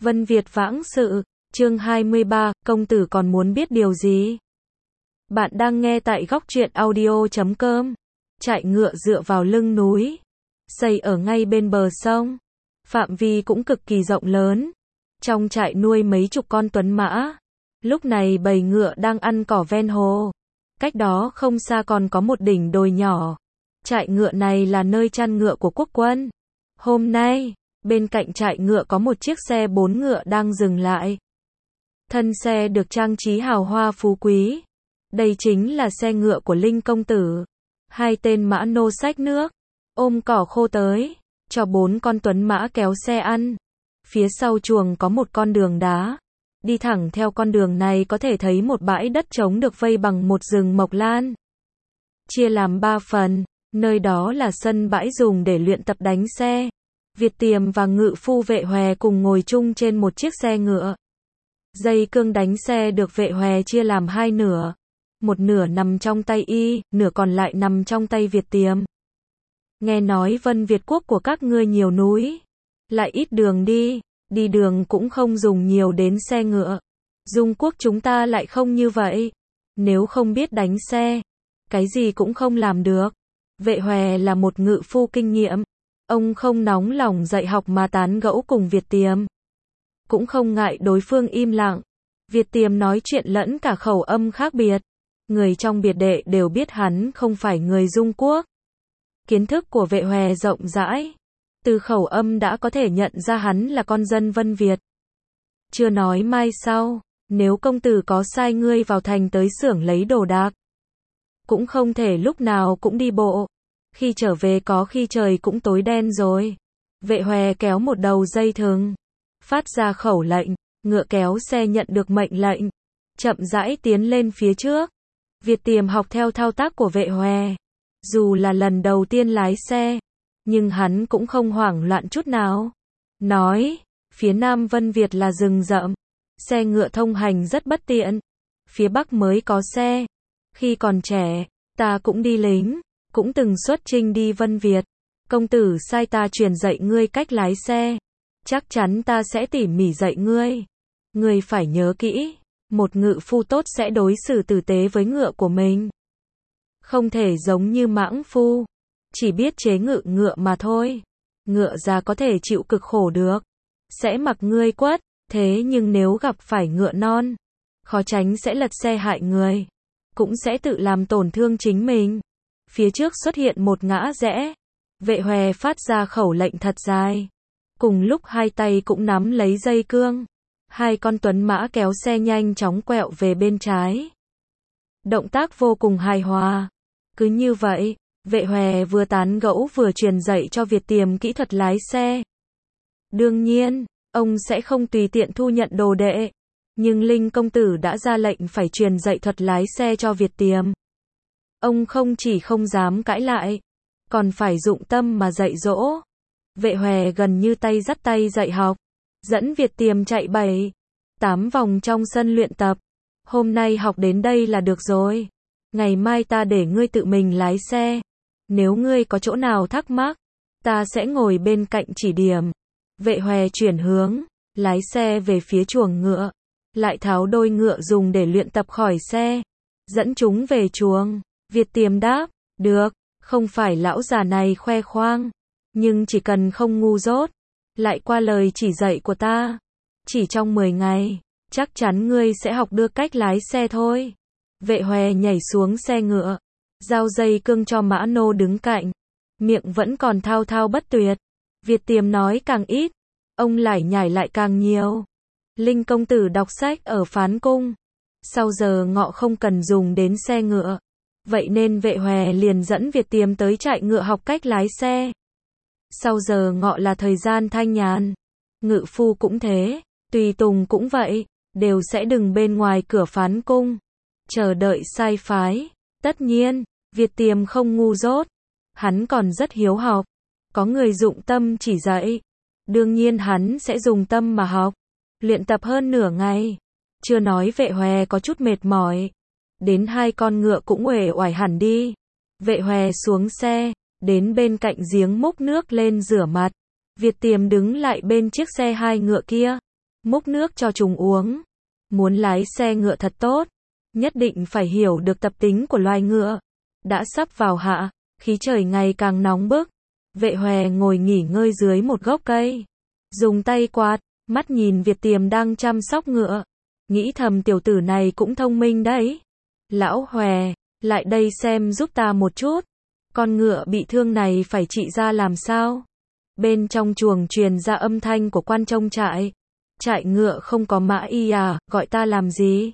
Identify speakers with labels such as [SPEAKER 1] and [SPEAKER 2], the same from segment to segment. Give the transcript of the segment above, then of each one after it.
[SPEAKER 1] Vân Việt Vãng Sự, chương 23, công tử còn muốn biết điều gì? Bạn đang nghe tại góc truyện audio.com. Trại ngựa dựa vào lưng núi, xây ở ngay bên bờ sông. Phạm vi cũng cực kỳ rộng lớn. Trong trại nuôi mấy chục con tuấn mã. Lúc này bầy ngựa đang ăn cỏ ven hồ. Cách đó không xa còn có một đỉnh đồi nhỏ. Trại ngựa này là nơi chăn ngựa của quốc quân. Hôm nay, bên cạnh trại ngựa có một chiếc xe 4 ngựa đang dừng lại. Thân xe được trang trí hào hoa phú quý. Đây chính là xe ngựa của Linh công tử. Hai tên mã nô xách nước, ôm cỏ khô tới, cho 4 con tuấn mã kéo xe ăn. Phía sau chuồng có một con đường đá. Đi thẳng theo con đường này có thể thấy một bãi đất trống được vây bằng một rừng mộc lan. Chia làm 3 phần, nơi đó là sân bãi dùng để luyện tập đánh xe. Việt Tiềm và ngự phu Vệ Hòe cùng ngồi chung trên một chiếc xe ngựa. Dây cương đánh xe được Vệ Hòe chia làm 2 nửa. Một nửa nằm trong tay y, nửa còn lại nằm trong tay Việt Tiềm. Nghe nói Vân Việt quốc của các ngươi nhiều núi, lại ít đường đi đường cũng không dùng nhiều đến xe ngựa. Dung quốc chúng ta lại không như vậy. Nếu không biết đánh xe, cái gì cũng không làm được. Vệ Hòe là một ngự phu kinh nghiệm. Ông không nóng lòng dạy học mà tán gẫu cùng Việt Tiềm. Cũng không ngại đối phương im lặng. Việt Tiềm nói chuyện lẫn cả khẩu âm khác biệt. Người trong biệt đệ đều biết hắn không phải người Dung quốc. Kiến thức của Vệ Hòe rộng rãi. Từ khẩu âm đã có thể nhận ra hắn là con dân Vân Việt. Chưa nói mai sau, nếu công tử có sai ngươi vào thành tới xưởng lấy đồ đạc, cũng không thể lúc nào cũng đi bộ. Khi trở về có khi trời cũng tối đen rồi. Vệ Hòe kéo một đầu dây thừng, phát ra khẩu lệnh, ngựa kéo xe nhận được mệnh lệnh, chậm rãi tiến lên phía trước. Việt Tiềm học theo thao tác của Vệ Hòe. Dù là lần đầu tiên lái xe, nhưng hắn cũng không hoảng loạn chút nào. Nói, phía Nam Vân Việt là rừng rậm, xe ngựa thông hành rất bất tiện. Phía Bắc mới có xe. Khi còn trẻ, ta cũng đi lính, cũng từng xuất chinh đi Vân Việt. Công tử sai ta truyền dạy ngươi cách lái xe. Chắc chắn ta sẽ tỉ mỉ dạy ngươi. Ngươi phải nhớ kỹ, một ngự phu tốt sẽ đối xử tử tế với ngựa của mình. Không thể giống như mãng phu, chỉ biết chế ngự ngựa mà thôi. Ngựa già có thể chịu cực khổ được, sẽ mặc ngươi quất. Thế nhưng nếu gặp phải ngựa non, khó tránh sẽ lật xe hại người, cũng sẽ tự làm tổn thương chính mình. Phía trước xuất hiện một ngã rẽ. Vệ Hòe phát ra khẩu lệnh thật dài. Cùng lúc hai tay cũng nắm lấy dây cương. Hai con tuấn mã kéo xe nhanh chóng quẹo về bên trái. Động tác vô cùng hài hòa. Cứ như vậy, Vệ Hòe vừa tán gẫu vừa truyền dạy cho Việt Tiềm kỹ thuật lái xe. Đương nhiên, ông sẽ không tùy tiện thu nhận đồ đệ. Nhưng Linh công tử đã ra lệnh phải truyền dạy thuật lái xe cho Việt Tiềm. Ông không chỉ không dám cãi lại, còn phải dụng tâm mà dạy dỗ. Vệ Hòe gần như tay dắt tay dạy học, dẫn Việt Tiềm chạy 7-8 vòng trong sân luyện tập. Hôm nay học đến đây là được rồi. Ngày mai ta để ngươi tự mình lái xe. Nếu ngươi có chỗ nào thắc mắc, ta sẽ ngồi bên cạnh chỉ điểm. Vệ Hòe chuyển hướng, lái xe về phía chuồng ngựa, lại tháo đôi ngựa dùng để luyện tập khỏi xe, dẫn chúng về chuồng. Việt Tiềm đáp, được, không phải lão già này khoe khoang, nhưng chỉ cần không ngu dốt, lại qua lời chỉ dạy của ta, chỉ trong 10 ngày, chắc chắn ngươi sẽ học được cách lái xe thôi. Vệ Hòe nhảy xuống xe ngựa, giao dây cương cho mã nô đứng cạnh, miệng vẫn còn thao thao bất tuyệt. Việt Tiềm nói càng ít, ông lải nhải lại càng nhiều. Linh công tử đọc sách ở Phán Cung, sau giờ ngọ không cần dùng đến xe ngựa. Vậy nên Vệ Hòe liền dẫn Việt Tiềm tới trại ngựa học cách lái xe. Sau giờ ngọ là thời gian thanh nhàn. Ngự phu cũng thế, tùy tùng cũng vậy, đều sẽ đứng bên ngoài cửa Phán Cung, chờ đợi sai phái. Tất nhiên, Việt Tiềm không ngu dốt, hắn còn rất hiếu học. Có người dụng tâm chỉ dạy, đương nhiên hắn sẽ dùng tâm mà học. Luyện tập hơn nửa ngày, chưa nói Vệ Hòe có chút mệt mỏi. Đến hai con ngựa cũng uể oải hẳn đi. Vệ Hòe xuống xe, đến bên cạnh giếng múc nước lên rửa mặt. Việt Tiềm đứng lại bên chiếc xe hai ngựa kia. múc nước cho chúng uống. Muốn lái xe ngựa thật tốt, nhất định phải hiểu được tập tính của loài ngựa. Đã sắp vào hạ, khí trời ngày càng nóng bức. Vệ Hòe ngồi nghỉ ngơi dưới một gốc cây, dùng tay quạt, mắt nhìn Việt Tiềm đang chăm sóc ngựa. Nghĩ thầm tiểu tử này cũng thông minh đấy. Lão Hòe, lại đây xem giúp ta một chút. Con ngựa bị thương này phải trị ra làm sao? Bên trong chuồng truyền ra âm thanh của quan trông trại. Trại ngựa không có mã y à, gọi ta làm gì?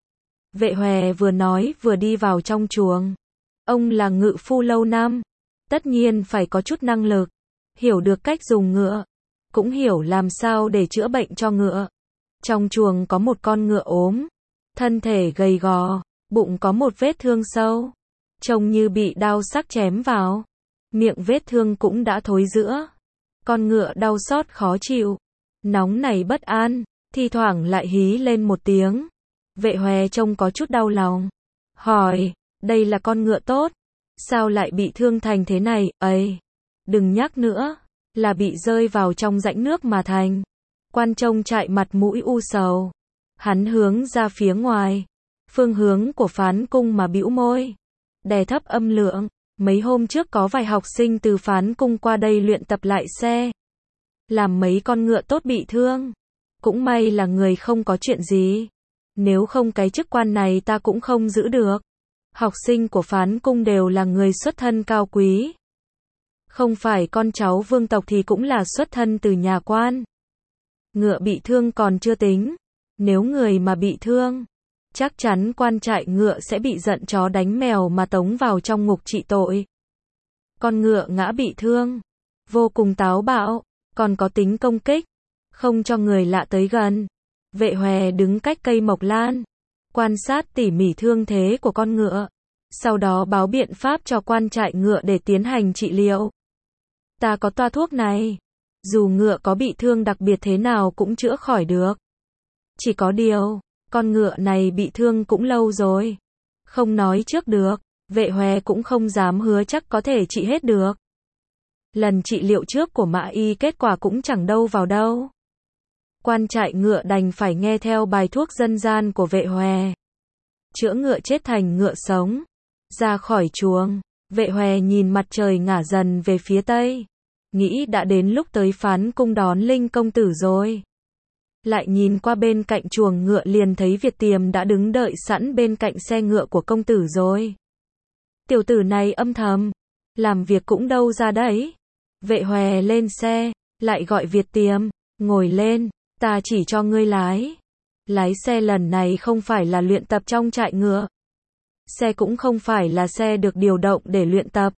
[SPEAKER 1] Vệ Hòe vừa nói vừa đi vào trong chuồng. Ông là ngự phu lâu năm, tất nhiên phải có chút năng lực, hiểu được cách dùng ngựa, cũng hiểu làm sao để chữa bệnh cho ngựa. Trong chuồng có một con ngựa ốm, thân thể gầy gò, bụng có một vết thương sâu, trông như bị đao sắc chém vào, miệng vết thương cũng đã thối rữa. Con ngựa đau xót khó chịu, nóng nảy bất an, thi thoảng lại hí lên một tiếng. Vệ Hòe trông có chút đau lòng, hỏi, đây là con ngựa tốt, sao lại bị thương thành thế này, ấy, đừng nhắc nữa, là bị rơi vào trong rãnh nước mà thành. Quan trông trại mặt mũi u sầu, hắn hướng ra phía ngoài, phương hướng của Phán Cung mà bĩu môi, đè thấp âm lượng. Mấy hôm trước có vài học sinh từ Phán Cung qua đây luyện tập lại xe, làm mấy con ngựa tốt bị thương. Cũng may là người không có chuyện gì, nếu không cái chức quan này ta cũng không giữ được. Học sinh của Phán Cung đều là người xuất thân cao quý, không phải con cháu vương tộc thì cũng là xuất thân từ nhà quan. Ngựa bị thương còn chưa tính, nếu người mà bị thương, chắc chắn quan trại ngựa sẽ bị giận chó đánh mèo mà tống vào trong ngục trị tội. Con ngựa ngã bị thương, vô cùng táo bạo, còn có tính công kích, không cho người lạ tới gần. Vệ Hòe đứng cách cây mộc lan, quan sát tỉ mỉ thương thế của con ngựa, sau đó báo biện pháp cho quan trại ngựa để tiến hành trị liệu. Ta có toa thuốc này, dù ngựa có bị thương đặc biệt thế nào cũng chữa khỏi được. Chỉ có điều, con ngựa này bị thương cũng lâu rồi, không nói trước được. Vệ Hòe cũng không dám hứa chắc có thể trị hết được. Lần trị liệu trước của Mã Y kết quả cũng chẳng đâu vào đâu. Quan trại ngựa đành phải nghe theo bài thuốc dân gian của Vệ Hòe, chữa ngựa chết thành ngựa sống. Ra khỏi chuồng, Vệ Hòe nhìn mặt trời ngả dần về phía tây, nghĩ đã đến lúc tới Phán Cung đón Linh công tử rồi. Lại nhìn qua bên cạnh chuồng ngựa liền thấy Việt Tiềm đã đứng đợi sẵn bên cạnh xe ngựa của công tử rồi. Tiểu tử này âm thầm, làm việc cũng đâu ra đấy. Vệ Hòe lên xe, lại gọi Việt Tiềm, ngồi lên, ta chỉ cho ngươi lái. Lái xe lần này không phải là luyện tập trong trại ngựa. Xe cũng không phải là xe được điều động để luyện tập,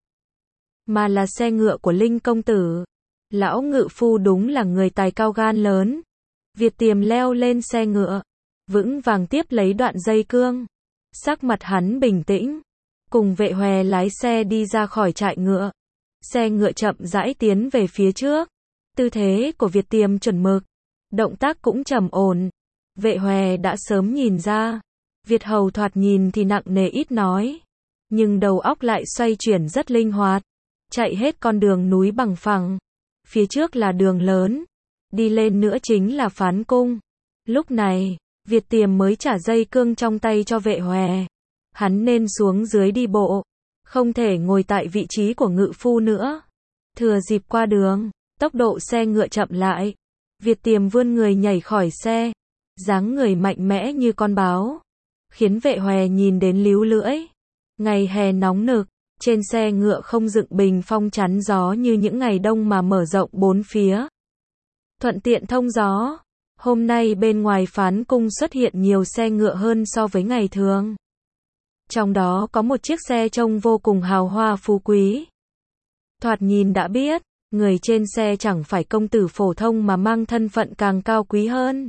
[SPEAKER 1] mà là xe ngựa của Linh công tử. Lão ngự phu đúng là người tài cao gan lớn. Việt Tiềm leo lên xe ngựa, vững vàng tiếp lấy đoạn dây cương. Sắc mặt hắn bình tĩnh, cùng Vệ Hòe lái xe đi ra khỏi trại ngựa. Xe ngựa chậm rãi tiến về phía trước. Tư thế của Việt Tiềm chuẩn mực, động tác cũng trầm ổn. Vệ Hòe đã sớm nhìn ra, Việt hầu thoạt nhìn thì nặng nề ít nói, nhưng đầu óc lại xoay chuyển rất linh hoạt. Chạy hết con đường núi bằng phẳng, phía trước là đường lớn, đi lên nữa chính là Phán Cung. Lúc này, Việt Tiềm mới trả dây cương trong tay cho Vệ Hòe. Hắn nên xuống dưới đi bộ, không thể ngồi tại vị trí của ngự phu nữa. Thừa dịp qua đường, tốc độ xe ngựa chậm lại. Việt Tiềm vươn người nhảy khỏi xe, dáng người mạnh mẽ như con báo, khiến Vệ Hòe nhìn đến líu lưỡi. Ngày hè nóng nực, trên xe ngựa không dựng bình phong chắn gió như những ngày đông mà mở rộng bốn phía, thuận tiện thông gió. Hôm nay bên ngoài Phán Cung xuất hiện nhiều xe ngựa hơn so với ngày thường. Trong đó có một chiếc xe trông vô cùng hào hoa phú quý. Thoạt nhìn đã biết, người trên xe chẳng phải công tử phổ thông mà mang thân phận càng cao quý hơn.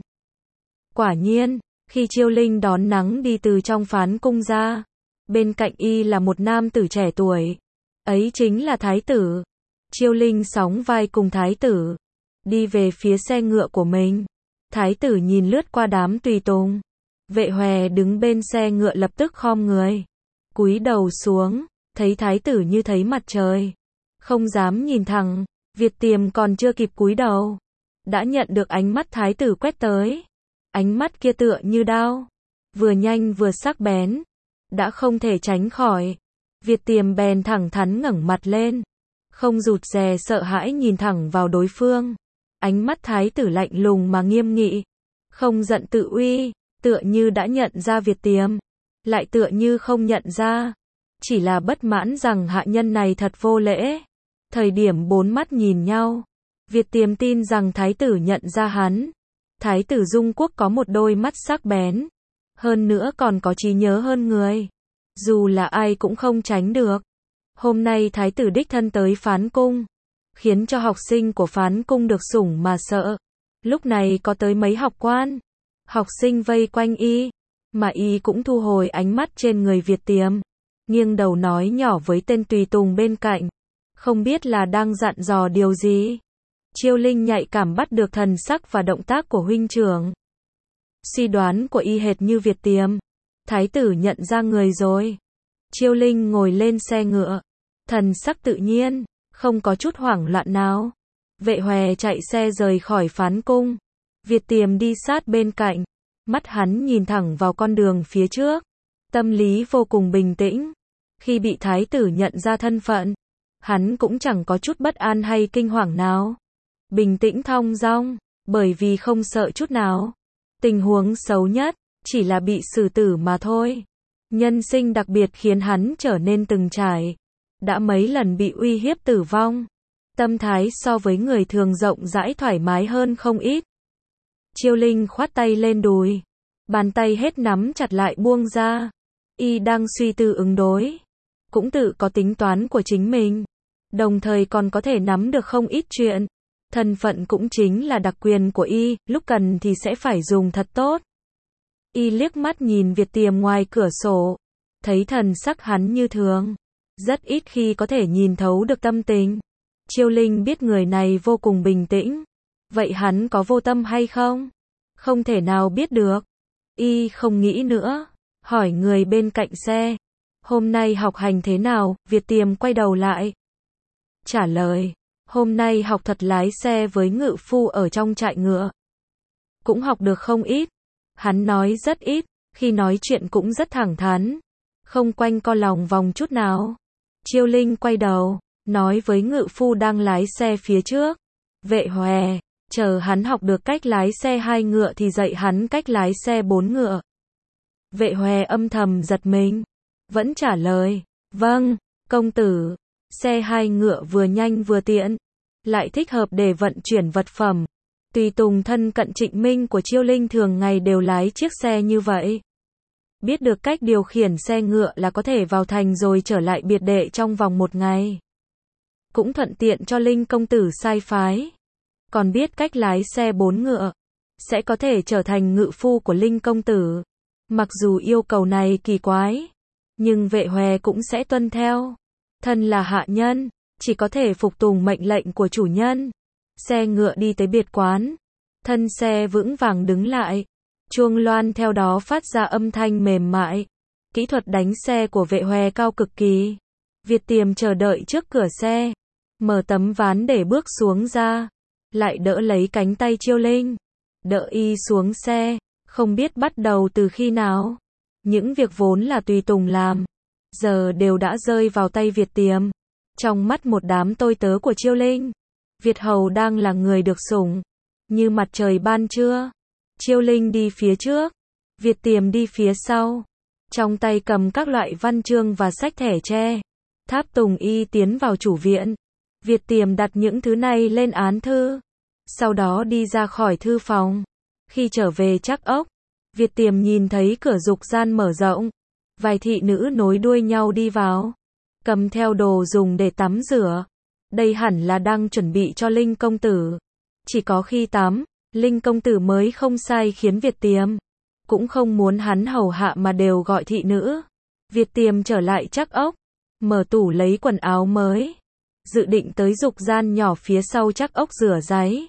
[SPEAKER 1] Quả nhiên, khi Chiêu Linh đón nắng đi từ trong Phán Cung ra, bên cạnh y là một nam tử trẻ tuổi. Ấy chính là Thái tử. Chiêu Linh sóng vai cùng Thái tử, đi về phía xe ngựa của mình. Thái tử nhìn lướt qua đám tùy tùng. Vệ Hòe đứng bên xe ngựa lập tức khom người, cúi đầu xuống, thấy Thái tử như thấy mặt trời, không dám nhìn thẳng. Việt Tiềm còn chưa kịp cúi đầu, đã nhận được ánh mắt thái tử quét tới. Ánh mắt kia tựa như đao, vừa nhanh vừa sắc bén, đã không thể tránh khỏi. Việt Tiềm bèn thẳng thắn ngẩng mặt lên, không rụt rè sợ hãi nhìn thẳng vào đối phương. Ánh mắt thái tử lạnh lùng mà nghiêm nghị, không giận tự uy, tựa như đã nhận ra Việt Tiềm, lại tựa như không nhận ra, chỉ là bất mãn rằng hạ nhân này thật vô lễ. Thời điểm bốn mắt nhìn nhau, Việt Tiềm tin rằng thái tử nhận ra hắn. Thái tử Dung Quốc có một đôi mắt sắc bén, hơn nữa còn có trí nhớ hơn người, dù là ai cũng không tránh được. Hôm nay thái tử đích thân tới Phán Cung, khiến cho học sinh của Phán Cung được sủng mà sợ. Lúc này có tới mấy học quan, học sinh vây quanh y, mà y cũng thu hồi ánh mắt trên người Việt Tiềm, nghiêng đầu nói nhỏ với tên tùy tùng bên cạnh, không biết là đang dặn dò điều gì. Chiêu Linh nhạy cảm bắt được thần sắc và động tác của huynh trưởng. Suy đoán của y hệt như Việt Tiềm. Thái tử nhận ra người rồi. Chiêu Linh ngồi lên xe ngựa, thần sắc tự nhiên, không có chút hoảng loạn nào. Vệ Hòe chạy xe rời khỏi Phán Cung. Việt Tiềm đi sát bên cạnh, mắt hắn nhìn thẳng vào con đường phía trước, tâm lý vô cùng bình tĩnh. Khi bị thái tử nhận ra thân phận, hắn cũng chẳng có chút bất an hay kinh hoàng nào. Bình tĩnh thong dong, bởi vì không sợ chút nào. Tình huống xấu nhất, chỉ là bị xử tử mà thôi. Nhân sinh đặc biệt khiến hắn trở nên từng trải. Đã mấy lần bị uy hiếp tử vong. Tâm thái so với người thường rộng rãi thoải mái hơn không ít. Chiêu Linh khoát tay lên đùi. Bàn tay hết nắm chặt lại buông ra. Y đang suy tư ứng đối. Cũng tự có tính toán của chính mình. Đồng thời còn có thể nắm được không ít chuyện. Thân phận cũng chính là đặc quyền của y, lúc cần thì sẽ phải dùng thật tốt. Y liếc mắt nhìn Việt Tiềm ngoài cửa sổ, thấy thần sắc hắn như thường, rất ít khi có thể nhìn thấu được tâm tình. Chiêu Linh biết người này vô cùng bình tĩnh, vậy hắn có vô tâm hay không? Không thể nào biết được. Y không nghĩ nữa, hỏi người bên cạnh xe, hôm nay học hành thế nào? Việt Tiềm quay đầu lại, trả lời, hôm nay học thuật lái xe với ngự phu ở trong trại ngựa. Cũng học được không ít. Hắn nói rất ít, khi nói chuyện cũng rất thẳng thắn, không quanh co lòng vòng chút nào. Chiêu Linh quay đầu, nói với ngự phu đang lái xe phía trước. Vệ Hòe, chờ hắn học được cách lái xe 2 ngựa thì dạy hắn cách lái xe 4 ngựa. Vệ Hòe âm thầm giật mình, vẫn trả lời, vâng, công tử. Xe 2 ngựa vừa nhanh vừa tiện, lại thích hợp để vận chuyển vật phẩm. Tùy tùng thân cận Trịnh Minh của Chiêu Linh thường ngày đều lái chiếc xe như vậy. Biết được cách điều khiển xe ngựa là có thể vào thành rồi trở lại biệt đệ trong vòng 1 ngày. Cũng thuận tiện cho Linh công tử sai phái. Còn biết cách lái xe 4 ngựa, sẽ có thể trở thành ngự phu của Linh công tử. Mặc dù yêu cầu này kỳ quái, nhưng Vệ Hòe cũng sẽ tuân theo. Thân là hạ nhân, chỉ có thể phục tùng mệnh lệnh của chủ nhân. Xe ngựa đi tới biệt quán, thân xe vững vàng đứng lại, chuông loan theo đó phát ra âm thanh mềm mại. Kỹ thuật đánh xe của Vệ Hòe cao cực kỳ. Việt Tiềm chờ đợi trước cửa xe, mở tấm ván để bước xuống ra, lại đỡ lấy cánh tay Chiêu Linh, đỡ y xuống xe. Không biết bắt đầu từ khi nào, những việc vốn là tùy tùng làm, giờ đều đã rơi vào tay Việt Tiềm. Trong mắt một đám tôi tớ của Chiêu Linh, Việt hầu đang là người được sủng, như mặt trời ban trưa. Chiêu Linh đi phía trước, Việt Tiềm đi phía sau, trong tay cầm các loại văn chương và sách thẻ tre. Tháp tùng y tiến vào chủ viện. Việt Tiềm đặt những thứ này lên án thư, sau đó đi ra khỏi thư phòng. Khi trở về Trác Ốc, Việt Tiềm nhìn thấy cửa dục gian mở rộng, vài thị nữ nối đuôi nhau đi vào, cầm theo đồ dùng để tắm rửa. Đây hẳn là đang chuẩn bị cho Linh công tử. Chỉ có khi tắm, Linh công tử mới không sai khiến Việt Tiềm cũng không muốn hắn hầu hạ mà đều gọi thị nữ. Việt Tiềm trở lại Trác Ốc, mở tủ lấy quần áo mới, dự định tới dục gian nhỏ phía sau Trác Ốc rửa ráy.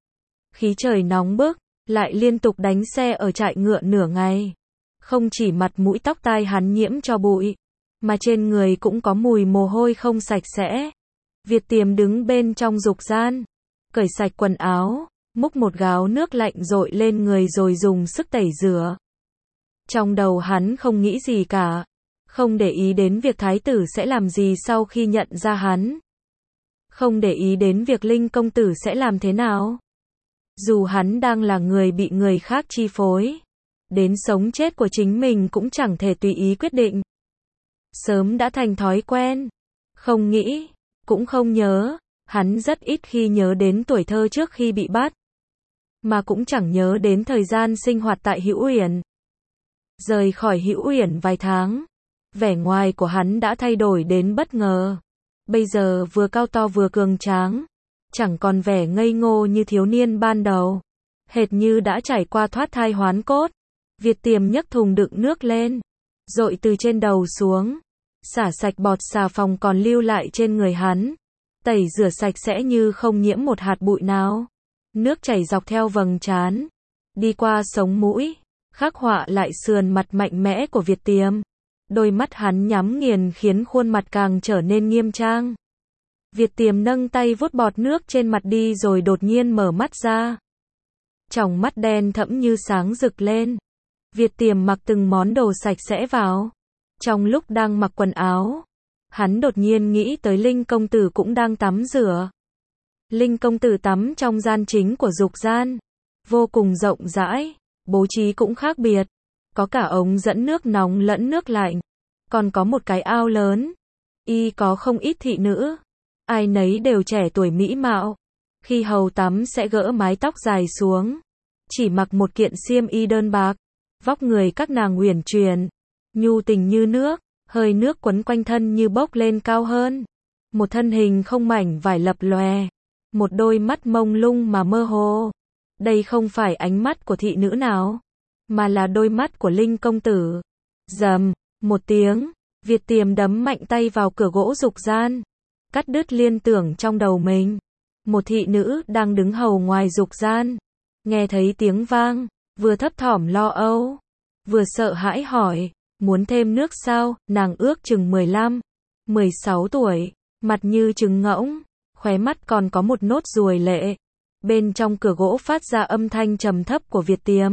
[SPEAKER 1] Khí trời nóng bức, lại liên tục đánh xe ở trại ngựa nửa ngày. Không chỉ mặt mũi tóc tai hắn nhiễm cho bụi, mà trên người cũng có mùi mồ hôi không sạch sẽ. Việt Tiềm đứng bên trong dục gian, cởi sạch quần áo, múc một gáo nước lạnh dội lên người rồi dùng sức tẩy rửa. Trong đầu hắn không nghĩ gì cả, không để ý đến việc thái tử sẽ làm gì sau khi nhận ra hắn. Không để ý đến việc Linh công tử sẽ làm thế nào. Dù hắn đang là người bị người khác chi phối, đến sống chết của chính mình cũng chẳng thể tùy ý quyết định. Sớm đã thành thói quen. Không nghĩ, cũng không nhớ, hắn rất ít khi nhớ đến tuổi thơ trước khi bị bắt. Mà cũng chẳng nhớ đến thời gian sinh hoạt tại Hữu Uyển. Rời khỏi Hữu Uyển vài tháng, vẻ ngoài của hắn đã thay đổi đến bất ngờ. Bây giờ vừa cao to vừa cường tráng, chẳng còn vẻ ngây ngô như thiếu niên ban đầu. Hệt như đã trải qua thoát thai hoán cốt. Việt Tiềm nhấc thùng đựng nước lên, dội từ trên đầu xuống, xả sạch bọt xà phòng còn lưu lại trên người hắn, tẩy rửa sạch sẽ như không nhiễm một hạt bụi nào. Nước chảy dọc theo vầng trán, đi qua sống mũi, khắc họa lại sườn mặt mạnh mẽ của Việt Tiềm. Đôi mắt hắn nhắm nghiền khiến khuôn mặt càng trở nên nghiêm trang. Việt Tiềm nâng tay vuốt bọt nước trên mặt đi rồi đột nhiên mở mắt ra. Tròng mắt đen thẫm như sáng rực lên. Việt Tiềm mặc từng món đồ sạch sẽ vào. Trong lúc đang mặc quần áo, hắn đột nhiên nghĩ tới Linh công tử cũng đang tắm rửa. Linh công tử tắm trong gian chính của dục gian, vô cùng rộng rãi, bố trí cũng khác biệt. Có cả ống dẫn nước nóng lẫn nước lạnh, còn có một cái ao lớn. Y có không ít thị nữ, ai nấy đều trẻ tuổi mỹ mạo. Khi hầu tắm sẽ gỡ mái tóc dài xuống, chỉ mặc một kiện xiêm y đơn bạc. Vóc người các nàng uyển chuyển, nhu tình như nước, hơi nước quấn quanh thân như bốc lên cao hơn. Một thân hình không mảnh vải lập lòe, một đôi mắt mông lung mà mơ hồ. Đây không phải ánh mắt của thị nữ nào, mà là đôi mắt của Linh công tử. Rầm, một tiếng, Việt Tiềm đấm mạnh tay vào cửa gỗ dục gian, cắt đứt liên tưởng trong đầu mình. Một thị nữ đang đứng hầu ngoài dục gian, nghe thấy tiếng vang, vừa thấp thỏm lo âu, vừa sợ hãi hỏi, muốn thêm nước sao? Nàng ước chừng 15, 16 tuổi, mặt như trứng ngỗng, khóe mắt còn có một nốt ruồi lệ. Bên trong cửa gỗ phát ra âm thanh trầm thấp của Việt Tiềm.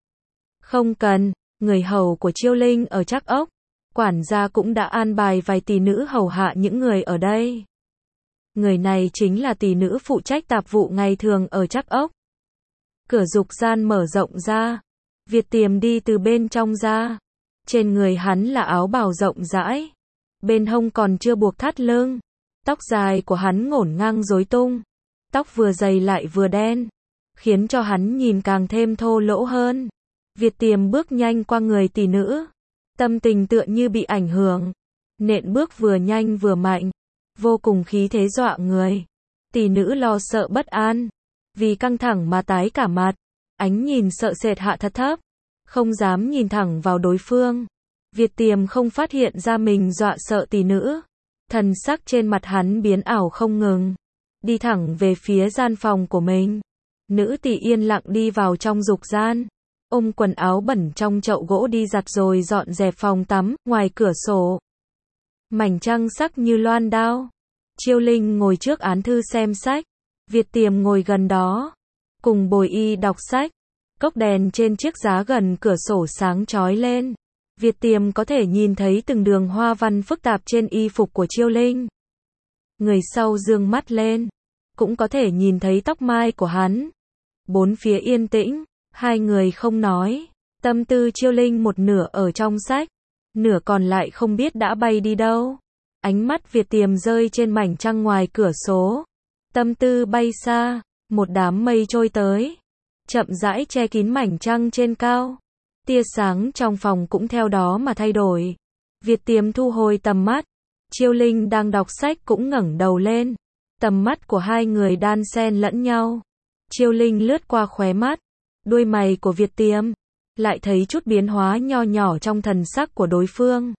[SPEAKER 1] Không cần, người hầu của Chiêu Linh ở Trắc Ốc, quản gia cũng đã an bài vài tỷ nữ hầu hạ những người ở đây. Người này chính là tỷ nữ phụ trách tạp vụ ngày thường ở Trắc Ốc. Cửa dục gian mở rộng ra, Việt Tiềm đi từ bên trong ra. Trên người hắn là áo bào rộng rãi, bên hông còn chưa buộc thắt lưng. Tóc dài của hắn ngổn ngang rối tung, tóc vừa dày lại vừa đen, khiến cho hắn nhìn càng thêm thô lỗ hơn. Việt Tiềm bước nhanh qua người tỷ nữ, tâm tình tựa như bị ảnh hưởng, nện bước vừa nhanh vừa mạnh, vô cùng khí thế dọa người. Tỷ nữ lo sợ bất an, vì căng thẳng mà tái cả mặt, ánh nhìn sợ sệt hạ thật thấp, không dám nhìn thẳng vào đối phương. Việt Tiềm không phát hiện ra mình dọa sợ tỷ nữ, thần sắc trên mặt hắn biến ảo không ngừng, đi thẳng về phía gian phòng của mình. Nữ tỷ yên lặng đi vào trong dục gian, ôm quần áo bẩn trong chậu gỗ đi giặt rồi dọn dẹp phòng tắm. Ngoài cửa sổ, mảnh trăng sắc như loan đao. Chiêu Linh ngồi trước án thư xem sách, Việt Tiềm ngồi gần đó, cùng bồi y đọc sách. Cốc đèn trên chiếc giá gần cửa sổ sáng chói lên. Việt Tiềm có thể nhìn thấy từng đường hoa văn phức tạp trên y phục của Chiêu Linh. Người sau dương mắt lên, cũng có thể nhìn thấy tóc mai của hắn. Bốn phía yên tĩnh, hai người không nói. Tâm tư Chiêu Linh một nửa ở trong sách, nửa còn lại không biết đã bay đi đâu. Ánh mắt Việt Tiềm rơi trên mảnh trăng ngoài cửa sổ. Tâm tư bay xa, một đám mây trôi tới, chậm rãi che kín mảnh trăng trên cao. Tia sáng trong phòng cũng theo đó mà thay đổi. Việt Tiềm thu hồi tầm mắt. Chiêu Linh đang đọc sách cũng ngẩng đầu lên. Tầm mắt của hai người đan xen lẫn nhau. Chiêu Linh lướt qua khóe mắt, đuôi mày của Việt Tiềm, lại thấy chút biến hóa nho nhỏ trong thần sắc của đối phương.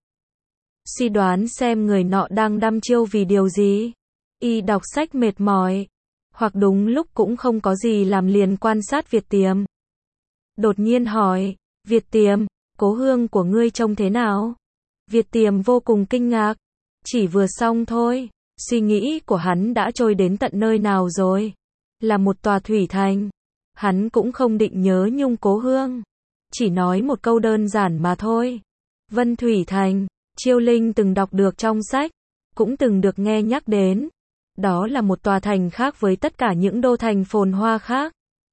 [SPEAKER 1] Suy đoán xem người nọ đang đăm chiêu vì điều gì. Y đọc sách mệt mỏi, hoặc đúng lúc cũng không có gì làm liền quan sát Việt Tiềm. Đột nhiên hỏi, Việt Tiềm, cố hương của ngươi trông thế nào? Việt Tiềm vô cùng kinh ngạc, chỉ vừa xong thôi. Suy nghĩ của hắn đã trôi đến tận nơi nào rồi? Là một tòa thủy thành, Hắn cũng không định nhớ nhung cố hương. Chỉ nói một câu đơn giản mà thôi. Vân Thủy Thành, Chiêu Linh từng đọc được trong sách, cũng từng được nghe nhắc đến. Đó là một tòa thành khác với tất cả những đô thành phồn hoa khác.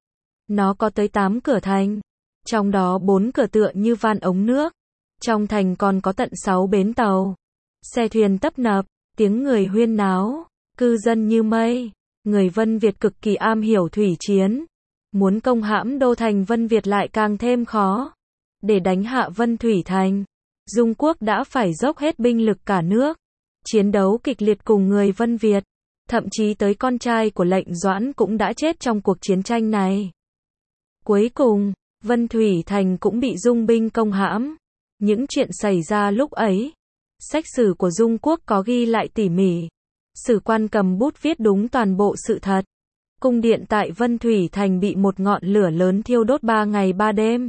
[SPEAKER 1] Nó có tới 8 cửa thành, trong đó 4 cửa tựa như van ống nước. Trong thành còn có tận 6 bến tàu. Xe thuyền tấp nập, tiếng người huyên náo, cư dân như mây. Người Vân Việt cực kỳ am hiểu thủy chiến. Muốn công hãm đô thành Vân Việt lại càng thêm khó. Để đánh hạ Vân Thủy Thành, Dung Quốc đã phải dốc hết binh lực cả nước. Chiến đấu kịch liệt cùng người Vân Việt. Thậm chí tới con trai của Lệnh Doãn cũng đã chết trong cuộc chiến tranh này. Cuối cùng, Vân Thủy Thành cũng bị Dung binh công hãm. Những chuyện xảy ra lúc ấy, sách sử của Dung Quốc có ghi lại tỉ mỉ. Sử quan cầm bút viết đúng toàn bộ sự thật. Cung điện tại Vân Thủy Thành bị một ngọn lửa lớn thiêu đốt 3 ngày 3 đêm.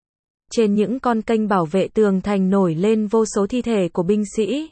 [SPEAKER 1] Trên những con kênh bảo vệ tường thành nổi lên vô số thi thể của binh sĩ.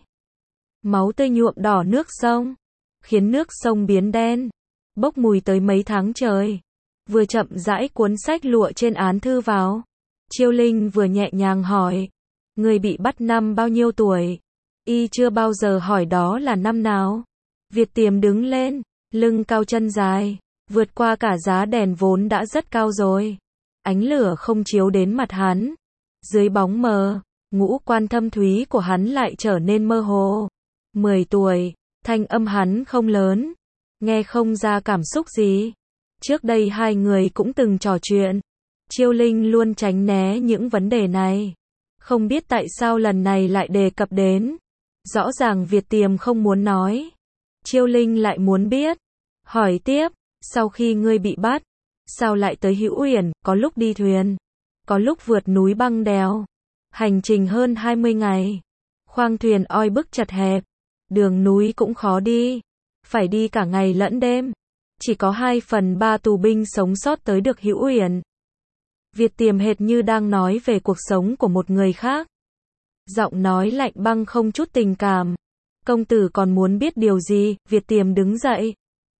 [SPEAKER 1] Máu tươi nhuộm đỏ nước sông, khiến nước sông biến đen, bốc mùi tới mấy tháng trời. Vừa chậm rãi cuốn sách lụa trên án thư vào, Chiêu Linh vừa nhẹ nhàng hỏi, người bị bắt năm bao nhiêu tuổi? Y chưa bao giờ hỏi đó là năm nào. Việt Tiềm đứng lên, lưng cao chân dài, vượt qua cả giá đèn vốn đã rất cao rồi. Ánh lửa không chiếu đến mặt hắn. Dưới bóng mờ, ngũ quan thâm thúy của hắn lại trở nên mơ hồ. 10 tuổi, thanh âm hắn không lớn, nghe không ra cảm xúc gì. Trước đây hai người cũng từng trò chuyện. Chiêu Linh luôn tránh né những vấn đề này. Không biết tại sao lần này lại đề cập đến. Rõ ràng Việt Tiềm không muốn nói. Chiêu Linh lại muốn biết. Hỏi tiếp, sau khi ngươi bị bắt, sao lại tới Hữu Uyển? Có lúc đi thuyền, có lúc vượt núi băng đèo. Hành trình hơn 20 ngày. Khoang thuyền oi bức chật hẹp. Đường núi cũng khó đi. Phải đi cả ngày lẫn đêm. Chỉ có 2/3 tù binh sống sót tới được Hữu Uyển. Việt Tiềm hệt như đang nói về cuộc sống của một người khác. Giọng nói lạnh băng không chút tình cảm. Công tử còn muốn biết điều gì? Việt Tiềm đứng dậy,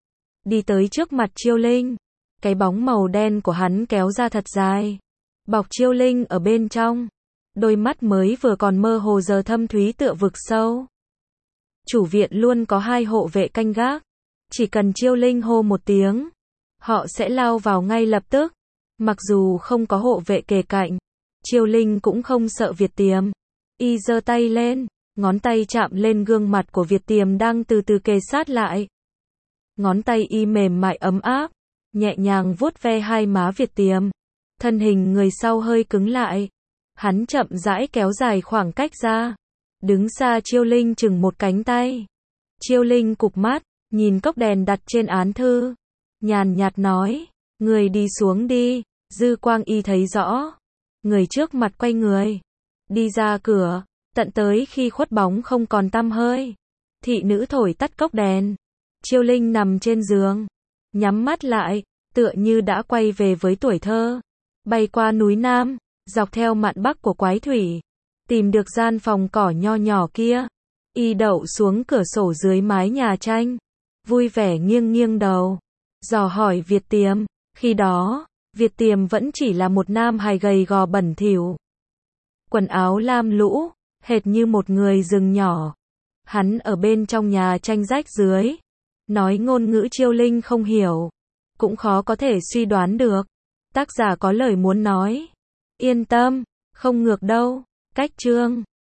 [SPEAKER 1] đi tới trước mặt Chiêu Linh. Cái bóng màu đen của hắn kéo ra thật dài, bọc Chiêu Linh ở bên trong. Đôi mắt mới vừa còn mơ hồ giờ thâm thúy tựa vực sâu. Chủ viện luôn có 2 hộ vệ canh gác. Chỉ cần Chiêu Linh hô một tiếng, họ sẽ lao vào ngay lập tức. Mặc dù không có hộ vệ kề cạnh, Chiêu Linh cũng không sợ Việt Tiềm. Y giơ tay lên, ngón tay chạm lên gương mặt của Việt Tiềm đang từ từ kề sát lại. Ngón tay y mềm mại ấm áp, nhẹ nhàng vuốt ve hai má Việt Tiềm. Thân hình người sau hơi cứng lại. Hắn chậm rãi kéo dài khoảng cách ra. Đứng xa Chiêu Linh chừng một cánh tay. Chiêu Linh cụp mắt, nhìn cốc đèn đặt trên án thư. Nhàn nhạt nói, người đi xuống đi. Dư quang y thấy rõ. Người trước mặt quay người, đi ra cửa, tận tới khi khuất bóng không còn tăm hơi. Thị nữ thổi tắt cốc đèn. Chiêu Linh nằm trên giường, nhắm mắt lại, tựa như đã quay về với tuổi thơ. Bay qua núi Nam, dọc theo mạn Bắc của Quái Thủy, tìm được gian phòng cỏ nho nhỏ kia. Y đậu xuống cửa sổ dưới mái nhà tranh, vui vẻ nghiêng nghiêng đầu, dò hỏi Việt Tiềm. Khi đó, Việt Tiềm vẫn chỉ là một nam hài gầy gò bẩn thỉu. Quần áo lam lũ, hệt như một người rừng nhỏ. Hắn ở bên trong nhà tranh rách dưới, nói ngôn ngữ Chiêu Linh không hiểu, cũng khó có thể suy đoán được. Tác giả có lời muốn nói. Yên tâm, không ngược đâu. Cách chương